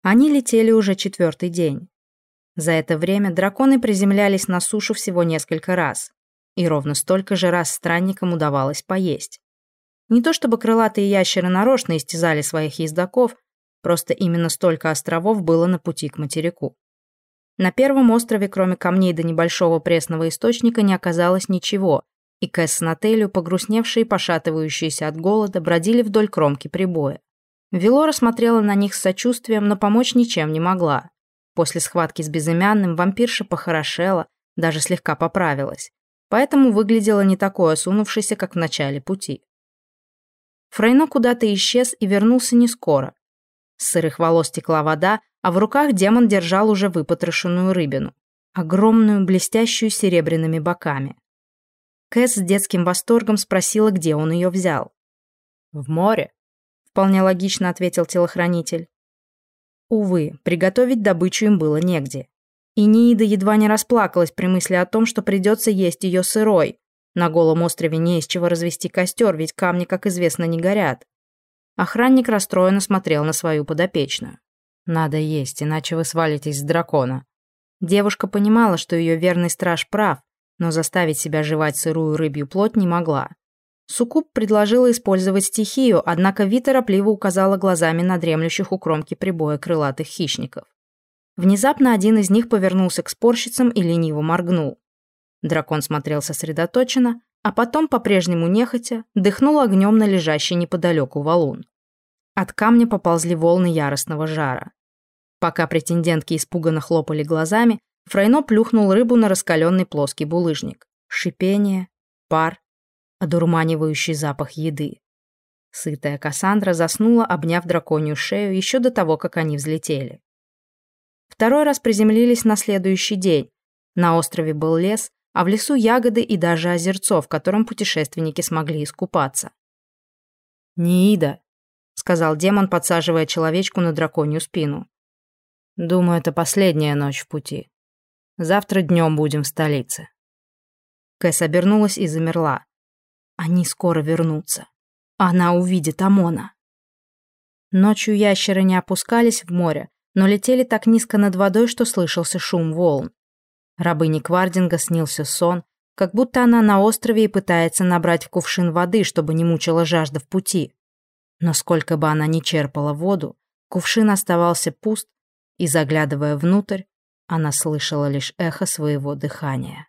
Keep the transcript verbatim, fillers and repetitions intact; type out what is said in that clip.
Они летели уже четвертый день. За это время драконы приземлялись на сушу всего несколько раз, и ровно столько же раз странникам удавалось поесть. Не то чтобы крылатые ящеры нарочно истязали своих ездоков, просто именно столько островов было на пути к материку. На первом острове, кроме камней до небольшого пресного источника, не оказалось ничего, и Кэс с Нателью, погрустневшие и пошатывающиеся от голода, бродили вдоль кромки прибоя. Велора смотрела на них с сочувствием, но помочь ничем не могла. После схватки с безымянным вампирша похорошела, даже слегка поправилась, поэтому выглядела не такой осунувшейся, как в начале пути. Фрейно куда-то исчез и вернулся не скоро. С сырых волос текла вода, а в руках демон держал уже выпотрошенную рыбину, огромную, блестящую серебряными боками. Кэс с детским восторгом спросила, где он ее взял. «В море», — вполне логично ответил телохранитель. Увы, приготовить добычу им было негде. И Ниида едва не расплакалась при мысли о том, что придется есть ее сырой. На голом острове не из чего развести костер, ведь камни, как известно, не горят. Охранник расстроенно смотрел на свою подопечную. «Надо есть, иначе вы свалитесь с дракона». Девушка понимала, что ее верный страж прав, но заставить себя жевать сырую рыбью плоть не могла. Суккуб предложила использовать стихию, однако Ви торопливо указала глазами на дремлющих у кромки прибоя крылатых хищников. Внезапно один из них повернулся к спорщицам и лениво моргнул. Дракон смотрел сосредоточенно, а потом, по-прежнему нехотя, дыхнул огнем на лежащий неподалеку валун. От камня поползли волны яростного жара. Пока претендентки испуганно хлопали глазами, Фрейно плюхнул рыбу на раскаленный плоский булыжник. Шипение, пар, одурманивающий запах еды. Сытая Кассандра заснула, обняв драконью шею еще до того, как они взлетели. Второй раз приземлились на следующий день. На острове был лес, а в лесу ягоды и даже озерцо, в котором путешественники смогли искупаться. «Ниида», — сказал демон, подсаживая человечку на драконью спину. «Думаю, это последняя ночь в пути. Завтра днем будем в столице». Кэс обернулась и замерла. Они скоро вернутся. Она увидит Амона. Ночью ящеры не опускались в море, но летели так низко над водой, что слышался шум волн. Рабыне Квардинга снился сон, как будто она на острове и пытается набрать в кувшин воды, чтобы не мучила жажда в пути. Но сколько бы она ни черпала воду, кувшин оставался пуст, и, заглядывая внутрь, она слышала лишь эхо своего дыхания.